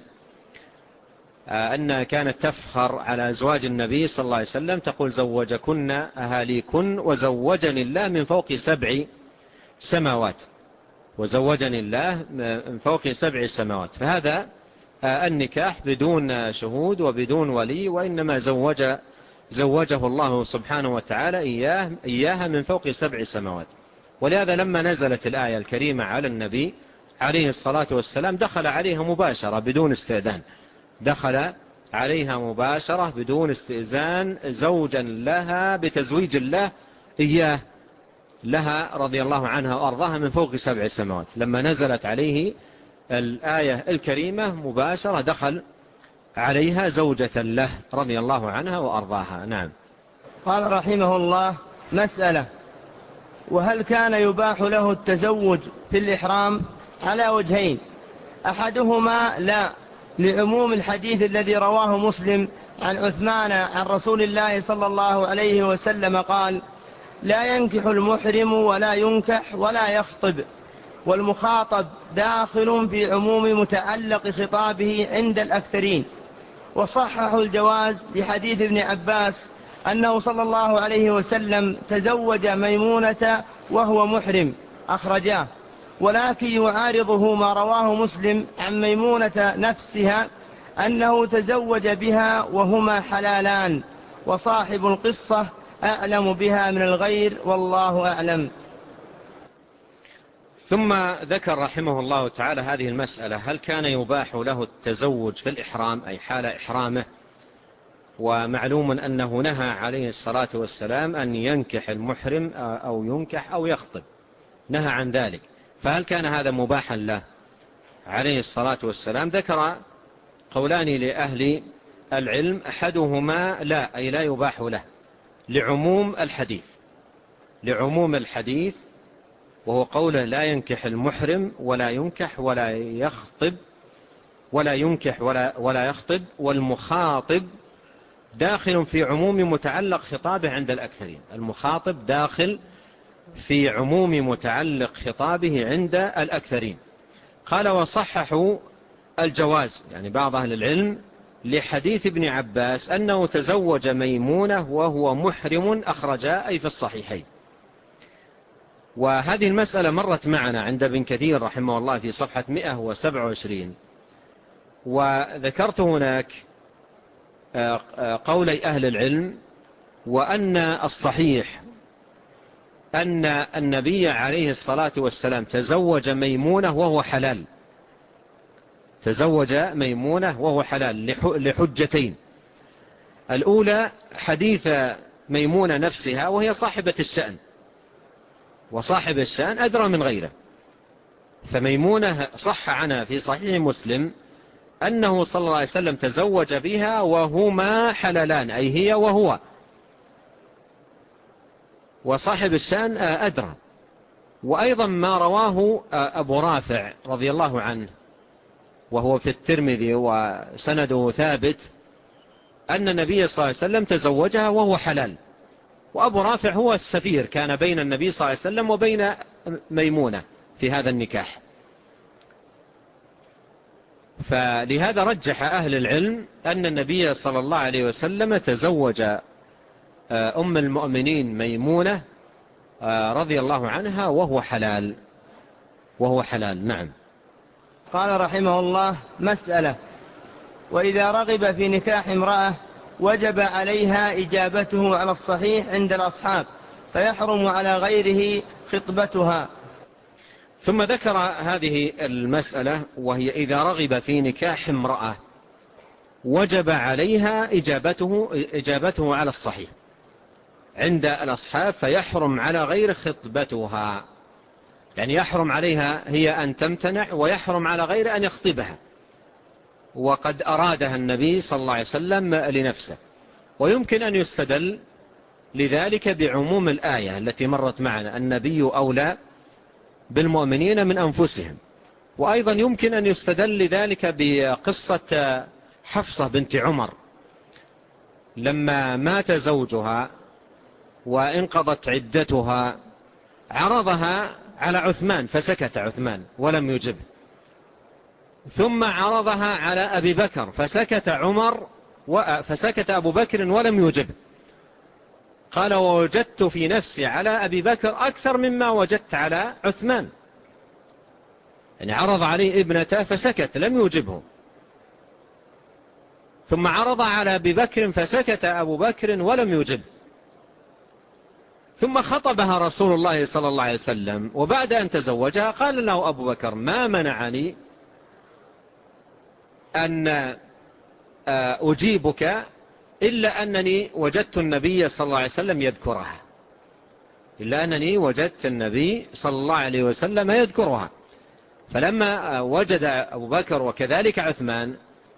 أنها كانت تفخر على أزواج النبي صلى الله عليه وسلم تقول: زوجكن أهاليكن وزوجني الله من فوق 7 سماوات، وزوجني الله من فوق 7 سماوات. فهذا النكاح بدون شهود وبدون ولي، وإنما زوجه الله سبحانه وتعالى إياها من فوق 7 سماوات. ولهذا لما نزلت الآية الكريمة على النبي عليه الصلاة والسلام دخل عليها مباشرة بدون استئذان، دخل عليها مباشرة بدون استئذان زوجا لها بتزويج الله إياه لها رضي الله عنها وأرضاها من فوق 7 سماوات. لما نزلت عليه الآية الكريمة مباشرة دخل عليها زوجة له رضي الله عنها وأرضاها. نعم. قال رحمه الله: مسألة: وهل كان يباح له التزوج في الإحرام؟ على وجهين: أحدهما لا، لعموم الحديث الذي رواه مسلم عن عثمان عن رسول الله صلى الله عليه وسلم قال: لا ينكح المحرم ولا ينكح ولا يخطب، والمخاطب داخل في عموم متعلق خطابه عند الأكثرين. وصححوا الجواز لحديث ابن عباس أنه صلى الله عليه وسلم تزوج ميمونة وهو محرم، أخرجاه. ولكن يعارضه ما رواه مسلم عن ميمونة نفسها أنه تزوج بها وهما حلالان، وصاحب القصة أعلم بها من الغير، والله أعلم. ثم ذكر رحمه الله تعالى هذه المسألة: هل كان يباح له التزوج في الإحرام أي حال إحرامه؟ ومعلوم أنه نهى عليه الصلاة والسلام أن ينكح المحرم أو ينكح أو يخطب، نهى عن ذلك. فهل كان هذا مباحا له عليه الصلاة والسلام؟ ذكر قولان لأهل العلم: أحدهما لا، أي لا يباح له، لعموم الحديث وهو قوله: لا ينكح المحرم ولا ينكح ولا يخطب، ولا ينكح ولا يخطب، والمخاطب داخل في عموم متعلق خطابه عند الأكثرين. المخاطب داخل في عموم متعلق خطابه عند الأكثرين. قال: وصححوا الجواز، يعني بعض أهل العلم، لحديث ابن عباس أنه تزوج ميمونة وهو محرم، أخرجا أي في الصحيحين. وهذه المسألة مرت معنا عند ابن كثير رحمه الله في صفحة 127. وذكرت هناك قولي أهل العلم، وأن الصحيح أن النبي عليه الصلاة والسلام تزوج ميمونة وهو حلال، تزوج ميمونة وهو حلال لحجتين: الأولى حديث ميمونة نفسها، وهي صاحبة الشأن، وصاحب الشأن أدرى من غيره. فميمونة صح عنها في صحيح مسلم أنه صلى الله عليه وسلم تزوج بها وهما حلالان، أي هي وهو، وصاحب الشأن أدرى. وأيضا ما رواه أبو رافع رضي الله عنه وهو في الترمذي وسنده ثابت أن النبي صلى الله عليه وسلم تزوجها وهو حلال. وأبو رافع هو السفير، كان بين النبي صلى الله عليه وسلم وبين ميمونة في هذا النكاح. فلهذا رجح أهل العلم أن النبي صلى الله عليه وسلم تزوج أم المؤمنين ميمونة رضي الله عنها وهو حلال. نعم. قال رحمه الله: مسألة: وإذا رغب في نكاح امرأة وجب عليها إجابته على الصحيح عند الأصحاب، فيحرم على غيره خطبتها. ثم ذكر هذه المسألة، وهي إذا رغب في نكاح امرأة وجب عليها إجابته على الصحيح عند الأصحاب، فيحرم على غير خطبتها. يعني يحرم عليها هي أن تمتنع، ويحرم على غير أن يخطبها، وقد أرادها النبي صلى الله عليه وسلم لنفسه. ويمكن أن يستدل لذلك بعموم الآية التي مرت معنا: النبي أولى بالمؤمنين من أنفسهم. وأيضا يمكن أن يستدل لذلك بقصة حفصة بنت عمر لما مات زوجها وانقضت عدتها، عرضها على عثمان فسكت عثمان ولم يجبه، ثم عرضها على أبي بكر فسكت أبو بكر ولم يجبه. قال: ووجدت في نفسي على أبي بكر أكثر مما وجدت على عثمان. يعني عرض عليه ابنته فسكت لم يجبه، ثم عرض على أبي بكر فسكت أبو بكر ولم يجبه، ثم خطبها رسول الله صلى الله عليه وسلم، وبعد أن تزوجها قال له أبو بكر: ما منعني أن أجيبك إلا أنني وجدت النبي صلى الله عليه وسلم يذكرها. فلما وجد أبو بكر وكذلك عثمان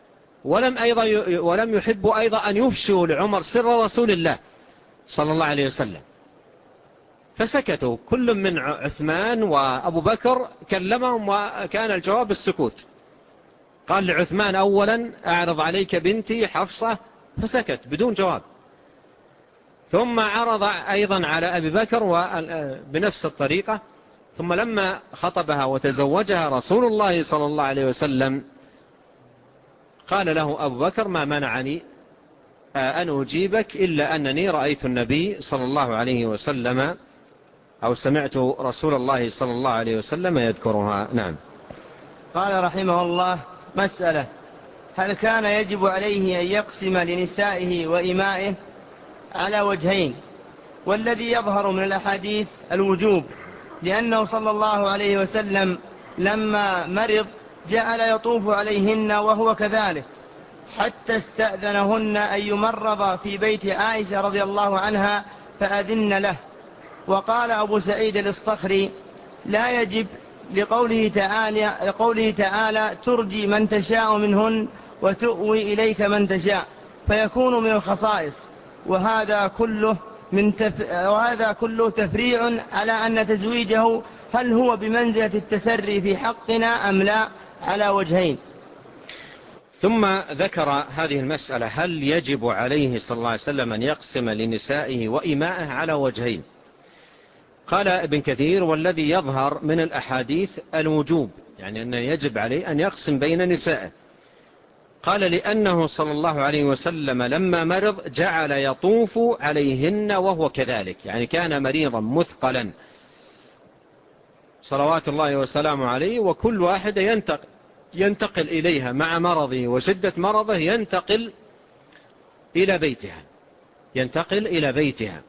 ولم يحبوا أيضا أن يفشوا لعمر سر رسول الله صلى الله عليه وسلم، فسكتوا كل من عثمان وأبو بكر كلمهم، وكان الجواب السكوت. قال لعثمان أولا: أعرض عليك بنتي حفصة، فسكت بدون جواب. ثم عرض أيضا على أبي بكر بنفس الطريقة. ثم لما خطبها وتزوجها رسول الله صلى الله عليه وسلم قال له أبو بكر: ما منعني أن أجيبك إلا أنني رأيت النبي صلى الله عليه وسلم، أو سمعت رسول الله صلى الله عليه وسلم يذكرها. نعم. قال رحمه الله: مسألة: هل كان يجب عليه أن يقسم لنسائه وإمائه على وجهين؟ والذي يظهر من الأحاديث الوجوب، لأنه صلى الله عليه وسلم لما مرض جعل يطوف عليهن وهو كذلك، حتى استأذنهن أن يمرض في بيت عائشة رضي الله عنها فأذن له. وقال أبو سعيد الإصطخري: لا يجب، لقوله تعالى: ترجي من تشاء منهن وتؤوي إليك من تشاء، فيكون من الخصائص. وهذا كله تفريع على أن تزويجه هل هو بمنزلة التسري في حقنا أم لا، على وجهين. ثم ذكر هذه المسألة: هل يجب عليه صلى الله عليه وسلم أن يقسم لنسائه وإمائه على وجهين؟ قال ابن كثير: والذي يظهر من الأحاديث الوجوب، يعني أنه يجب عليه أن يقسم بين نسائه. قال: لأنه صلى الله عليه وسلم لما مرض جعل يطوف عليهن وهو كذلك، يعني كان مريضا مثقلا صلوات الله وسلامه عليه، وكل واحد ينتقل إليها مع مرضه وشدة مرضه، ينتقل إلى بيتها.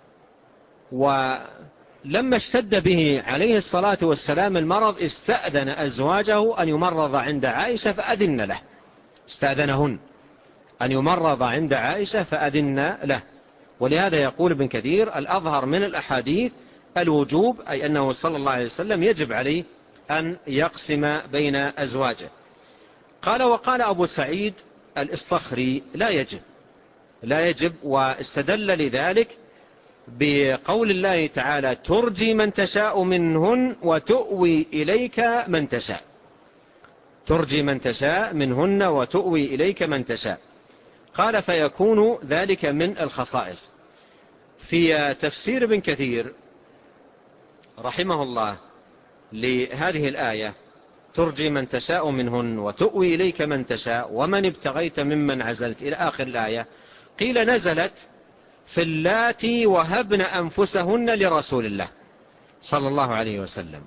ولما اشتد به عليه الصلاة والسلام المرض استأذن أزواجه أن يمرض عند عائشة فأذن له، استأذنهن أن يمرض عند عائشة فأذن له. ولهذا يقول ابن كثير: الأظهر من الأحاديث الوجوب، أي أنه صلى الله عليه وسلم يجب عليه أن يقسم بين أزواجه. وقال أبو سعيد الإصطخري: لا يجب، واستدل لذلك بقول الله تعالى: ترجي من تشاء منهن وتؤوي إليك من تشاء. ترجي من تشاء منهن وتؤوي إليك من تشاء. قال: فيكون ذلك من الخصائص. في تفسير ابن كثير رحمه الله لهذه الآية: ترجي من تشاء منهن وتؤوي إليك من تشاء ومن ابتغيت ممن عزلت، إلى آخر الآية، قيل نزلت في اللاتي وهبن أنفسهن لرسول الله صلى الله عليه وسلم.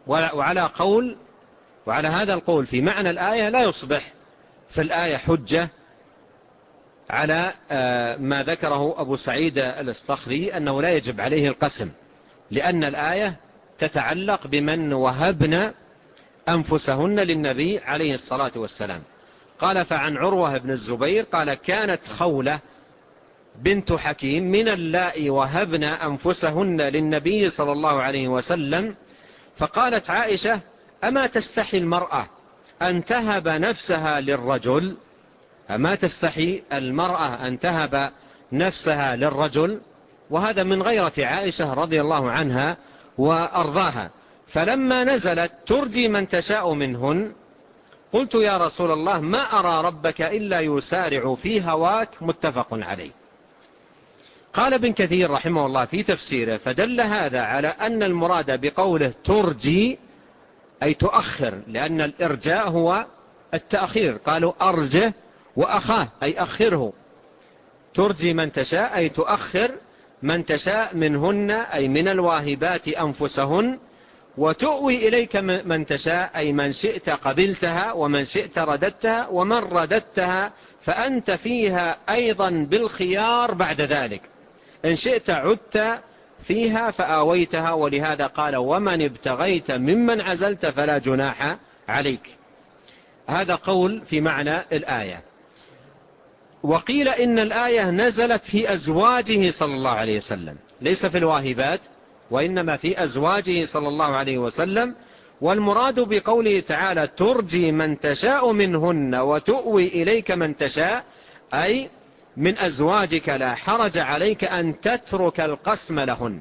وعلى هذا القول في معنى الآية لا يصبح في الآية حجة على ما ذكره أبو سعيد الأسطخري أنه لا يجب عليه القسم، لأن الآية تتعلق بمن وهبن أنفسهن للنبي عليه الصلاة والسلام. قال: فعن عروة بن الزبير قال: كانت خولة بنت حكيم من اللائي وهبن أنفسهن للنبي صلى الله عليه وسلم، فقالت عائشة: أما تستحي المرأة أن تهب نفسها للرجل؟ أما تستحي المرأة أن تهب نفسها للرجل؟ وهذا من غيرة عائشة رضي الله عنها وأرضاها. فلما نزلت: ترجي من تشاء منهن، قلت: يا رسول الله، ما أرى ربك إلا يسارع في هواك. متفق عليه. قال ابن كثير رحمه الله في تفسيره: فدل هذا على أن المراد بقوله ترجي أي تؤخر، لأن الإرجاء هو التأخير. قالوا: أرجه وأخاه أي أخره. ترجي من تشاء أي تؤخر من تشاء منهن أي من الواهبات أنفسهن، وتؤوي إليك من تشاء أي من شئت قبلتها ومن شئت رددتها، ومن رددتها فأنت فيها أيضا بالخيار بعد ذلك، إن شئت عدت فيها فآويتها. ولهذا قال: ومن ابتغيت ممن عزلت فلا جناح عليك. هذا قول في معنى الآية. وقيل إن الآية نزلت في أزواجه صلى الله عليه وسلم، ليس في الواهبات، وإنما في أزواجه صلى الله عليه وسلم. والمراد بقوله تعالى: ترجي من تشاء منهن وتؤوي إليك من تشاء، أي من أزواجك لا حرج عليك أن تترك القسم لهن.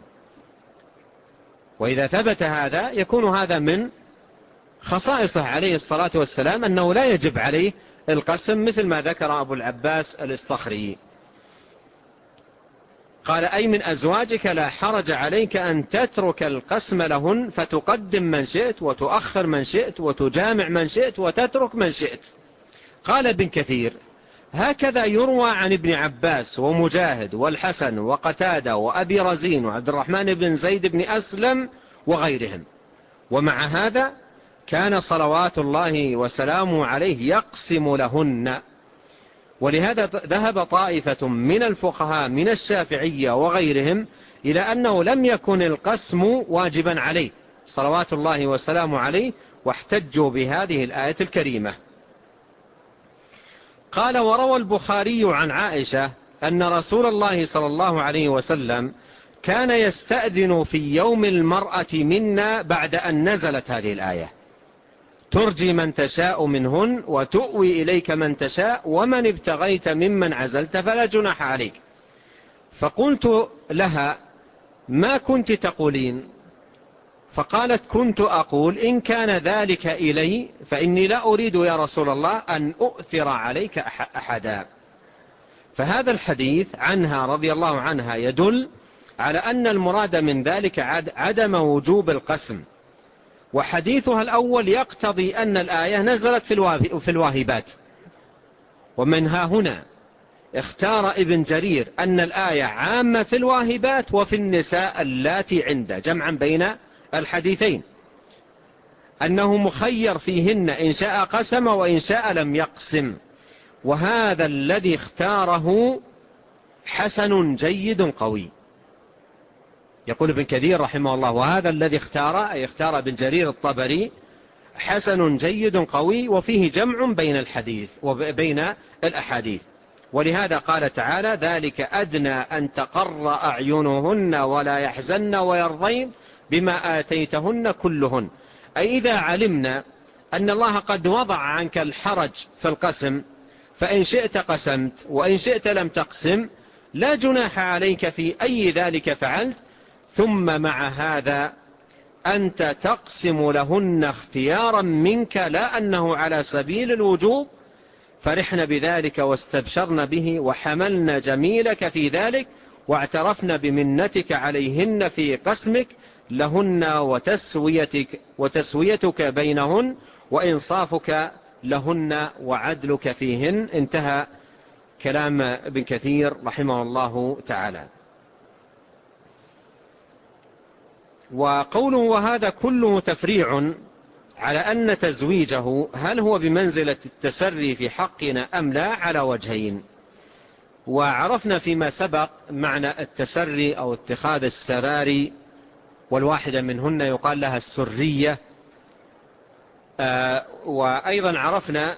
وإذا ثبت هذا يكون هذا من خصائصه عليه الصلاة والسلام أنه لا يجب عليه القسم، مثل ما ذكر أبو العباس الأسطخري. قال: أي من أزواجك لا حرج عليك أن تترك القسم لهن، فتقدم من شئت وتؤخر من شئت وتجامع من شئت وتترك من شئت. قال ابن كثير: هكذا يروى عن ابن عباس ومجاهد والحسن وقتادة وأبي رزين وعبد الرحمن بن زيد بن أسلم وغيرهم. ومع هذا كان صلوات الله وسلامه عليه يقسم لهن. ولهذا ذهب طائفة من الفقهاء من الشافعية وغيرهم إلى أنه لم يكن القسم واجبا عليه صلوات الله وسلامه عليه، واحتجوا بهذه الآية الكريمة. قال: وروى البخاري عن عائشة أن رسول الله صلى الله عليه وسلم كان يستأذن في يوم المرأة منا بعد أن نزلت هذه الآية: ترجي من تشاء منهن وتؤوي إليك من تشاء ومن ابتغيت ممن عزلت فلا جناح عليك. فقلت لها: ما كنت تقولين؟ فقالت: كنت أقول: إن كان ذلك إلي فإني لا أريد يا رسول الله أن أؤثر عليك أحدا. فهذا الحديث عنها رضي الله عنها يدل على أن المراد من ذلك عدم وجوب القسم. وحديثها الأول يقتضي أن الآية نزلت في الواهبات. ومنها هنا اختار ابن جرير أن الآية عامة في الواهبات وفي النساء اللاتي عنده، جمعا بين الحديثين، أنه مخير فيهن إن شاء قسم وإن شاء لم يقسم. وهذا الذي اختاره حسن جيد قوي. يقول ابن كثير رحمه الله: وهذا الذي اختار ابن جرير الطبري حسن جيد قوي، وفيه جمع بين الحديث وبين الأحاديث. ولهذا قال تعالى: ذلك أدنى أن تقر أعينهن ولا يحزن ويرضين بما آتيتهن كلهن. أي إذا علمنا أن الله قد وضع عنك الحرج في القسم، فإن شئت قسمت وإن شئت لم تقسم، لا جناح عليك في أي ذلك فعلت. ثم مع هذا أنت تقسم لهن اختيارا منك، لا أنه على سبيل الوجوب. فرحن بذلك واستبشرن به وحملن جميلك في ذلك، واعترفن بمنتك عليهن في قسمك لهن وتسويتك بينهن وإنصافك لهن وعدلك فيهن. انتهى كلام ابن كثير رحمه الله تعالى. وقوله وهذا كله تفريع على أن تزويجه هل هو بمنزلة التسري في حقنا أم لا على وجهين. وعرفنا فيما سبق معنى التسري أو اتخاذ السراري، والواحدة منهن يقال لها السرية. وأيضا عرفنا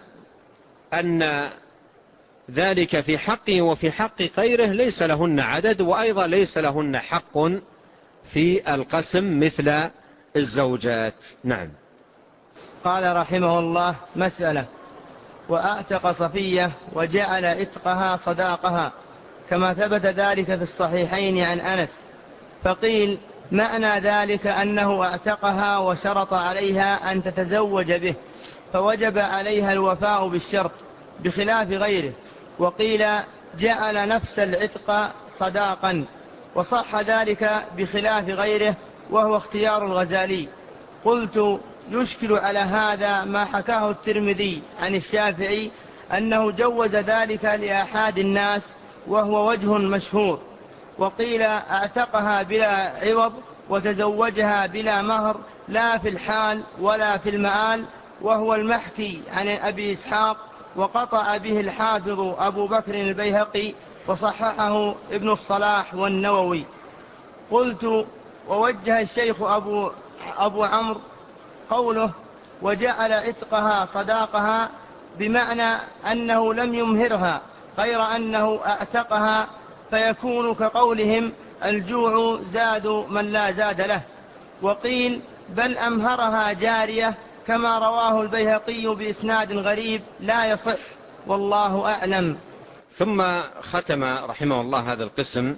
أن ذلك في حقه وفي حق غيره ليس لهن عدد، وأيضا ليس لهن حق في القسم مثل الزوجات. نعم. قال رحمه الله: مسألة: وأعتق صفية وجعل عتقها صداقها، كما ثبت ذلك في الصحيحين عن أنس. فقيل: معنى ذلك أنه اعتقها وشرط عليها أن تتزوج به، فوجب عليها الوفاء بالشرط بخلاف غيره. وقيل: جعل نفس العتق صداقا، وصح ذلك بخلاف غيره، وهو اختيار الغزالي. قلت: يشكل على هذا ما حكاه الترمذي عن الشافعي أنه جوز ذلك لأحد الناس، وهو وجه مشهور. وقيل: اعتقها بلا عوض وتزوجها بلا مهر، لا في الحال ولا في المآل، وهو المحكي عن أبي إسحاق، وقطع به الحافظ أبو بكر البيهقي، وصححه ابن الصلاح والنووي. قلت: ووجه الشيخ أبو عمرو قوله وجعل عتقها صداقها بمعنى أنه لم يمهرها، غير أنه اعتقها، فيكون كقولهم: الجوع زاد من لا زاد له. وقيل: بل أمهرها جارية، كما رواه البيهقي بإسناد غريب لا يصح، والله أعلم. ثم ختم رحمه الله هذا القسم،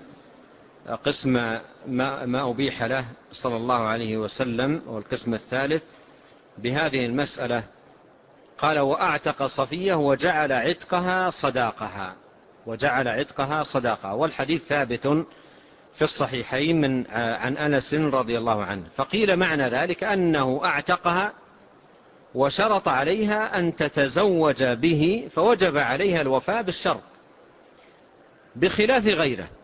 قسم ما أبيح له صلى الله عليه وسلم، والقسم الثالث بهذه المسألة. قال: وأعتق صفية وجعل عتقها صداقها. وجعل عتقها صداقها، والحديث ثابت في الصحيحين عن أنس رضي الله عنه. فقيل معنى ذلك أنه أعتقها وشرط عليها أن تتزوج به، فوجب عليها الوفاء بالشرط بخلاف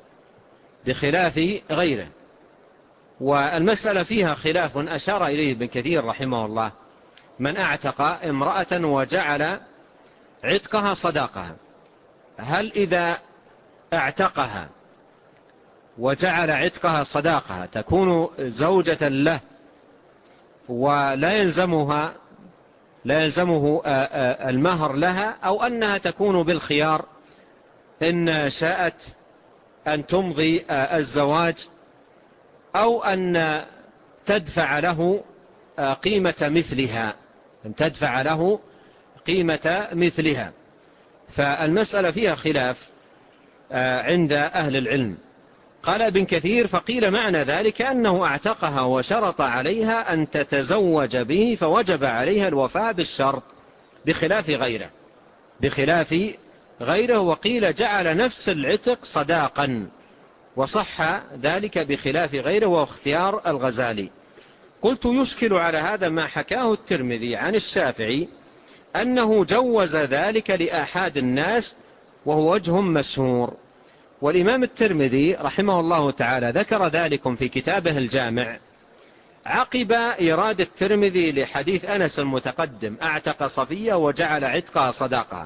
غيره. والمسألة فيها خلاف أشار إليه ابن كثير رحمه الله: من أعتق امرأة وجعل عتقها صداقها، هل إذا اعتقها وجعل عتقها صداقها تكون زوجة له ولا يلزمه المهر لها، أو أنها تكون بالخيار إن شاءت أن تمضي الزواج، أو أن تدفع له قيمة مثلها. فالمسألة فيها خلاف عند أهل العلم. قال ابن كثير: فقيل معنى ذلك أنه اعتقها وشرط عليها أن تتزوج به، فوجب عليها الوفاء بالشرط بخلاف غيره. وقيل: جعل نفس العتق صداقا، وصح ذلك بخلاف غيره، واختيار الغزالي. قلت: يشكل على هذا ما حكاه الترمذي عن الشافعي أنه جوز ذلك لآحاد الناس، وهو وجه مشهور. والإمام الترمذي رحمه الله تعالى ذكر ذلك في كتابه الجامع عقب إيراد الترمذي لحديث أنس المتقدم: أعتق صفية وجعل عتقها صداقها.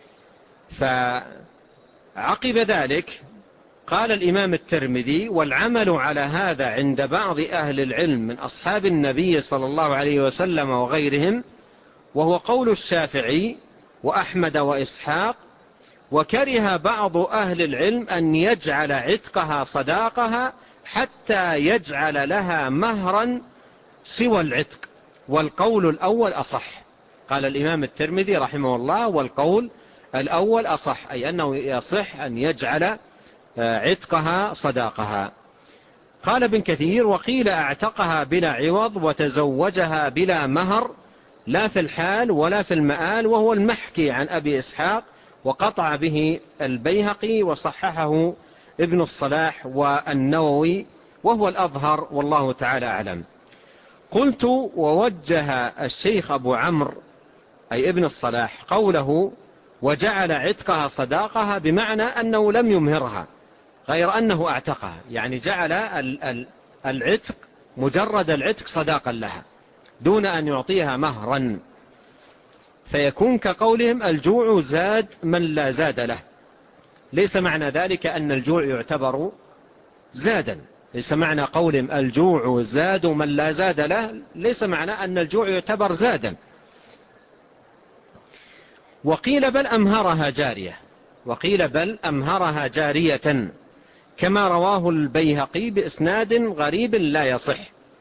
فعقب ذلك قال الإمام الترمذي: والعمل على هذا عند بعض أهل العلم من أصحاب النبي صلى الله عليه وسلم وغيرهم، وهو قول الشافعي وأحمد وإسحاق. وكره بعض أهل العلم أن يجعل عتقها صداقها حتى يجعل لها مهرا سوى العتق، والقول الأول أصح. قال الإمام الترمذي رحمه الله: والقول الأول أصح، أي أنه يصح أن يجعل عتقها صداقها. قال ابن كثير: وقيل اعتقها بلا عوض وتزوجها بلا مهر، لا في الحال ولا في المآل، وهو المحكي عن أبي إسحاق، وقطع به البيهقي، وصححه ابن الصلاح والنووي، وهو الأظهر، والله تعالى أعلم. قلت: ووجه الشيخ أبو عمرو أي ابن الصلاح قوله وجعل عتقها صداقها بمعنى أنه لم يمهرها، غير أنه اعتقها، يعني جعل العتق مجرد العتق صداقا لها دون أن يعطيها مهرا، فيكون كقولهم الجوع زاد من لا زاد له. ليس معنى ذلك أن الجوع يعتبر زادا، ليس معنى قولهم الجوع زاد من لا زاد له، ليس معنى أن الجوع يعتبر زادا. وقيل بل أمهرها جارية، وقيل بل أمهرها جارية كما رواه البيهقي بإسناد غريب لا يصح.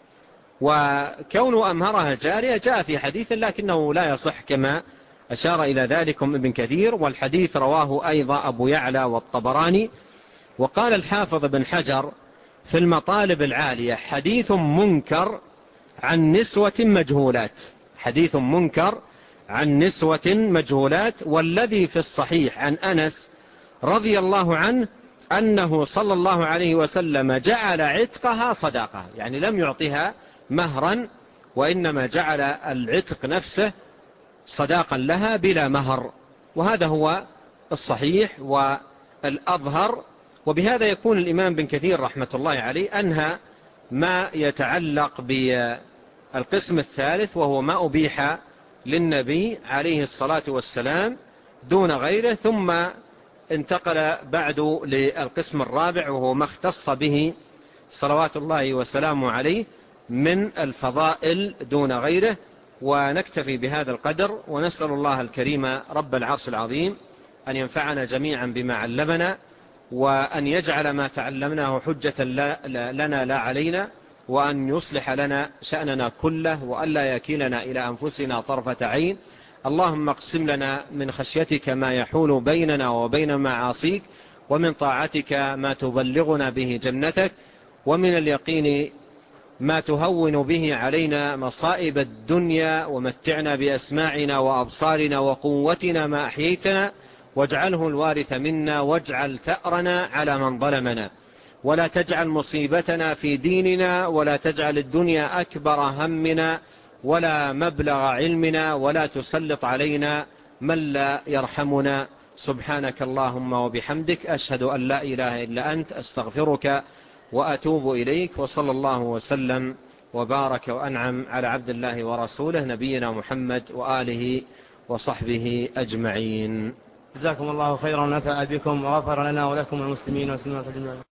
وكون أمهرها جارية جاء في حديث لكنه لا يصح كما أشار إلى ذلك ابن كثير، والحديث رواه أيضا أبو يعلى والطبراني. وقال الحافظ بن حجر في المطالب العالية حديث منكر عن نسوة مجهولات، حديث منكر عن نسوة مجهولات. والذي في الصحيح عن أنس رضي الله عنه أنه صلى الله عليه وسلم جعل عتقها صداقة، يعني لم يعطيها مهرا، وإنما جعل العتق نفسه صداقا لها بلا مهر، وهذا هو الصحيح والأظهر. وبهذا يكون الإمام بن كثير رحمة الله عليه أنهى ما يتعلق بالقسم الثالث، وهو ما أبيح للنبي عليه الصلاة والسلام دون غيره، ثم انتقل بعد للقسم الرابع، وهو ما اختص به صلوات الله وسلامه عليه من الفضائل دون غيره. ونكتفي بهذا القدر، ونسأل الله الكريم رب العرش العظيم أن ينفعنا جميعا بما علمنا، وأن يجعل ما تعلمناه حجة لنا لا علينا، وأن يصلح لنا شأننا كله، وأن لا يكلنا إلى أنفسنا طرفة عين. اللهم اقسم لنا من خشيتك ما يحول بيننا وبين معاصيك، ومن طاعتك ما تبلغنا به جنتك، ومن اليقين ما تهون به علينا مصائب الدنيا، ومتعنا بأسماعنا وأبصارنا وقوتنا ما أحييتنا، واجعله الوارث منا، واجعل ثأرنا على من ظلمنا، ولا تجعل مصيبتنا في ديننا، ولا تجعل الدنيا أكبر همنا ولا مبلغ علمنا، ولا تسلط علينا من لا يرحمنا. سبحانك اللهم وبحمدك، أشهد أن لا إله إلا أنت، أستغفرك وأتوب إليك. وصلى الله وسلم وبارك وأنعم على عبد الله ورسوله نبينا محمد وآله وصحبه أجمعين. جزاكم الله خيرا ونفع بكم وغفر لنا ولكم المسلمين والمسلمات أجمعين.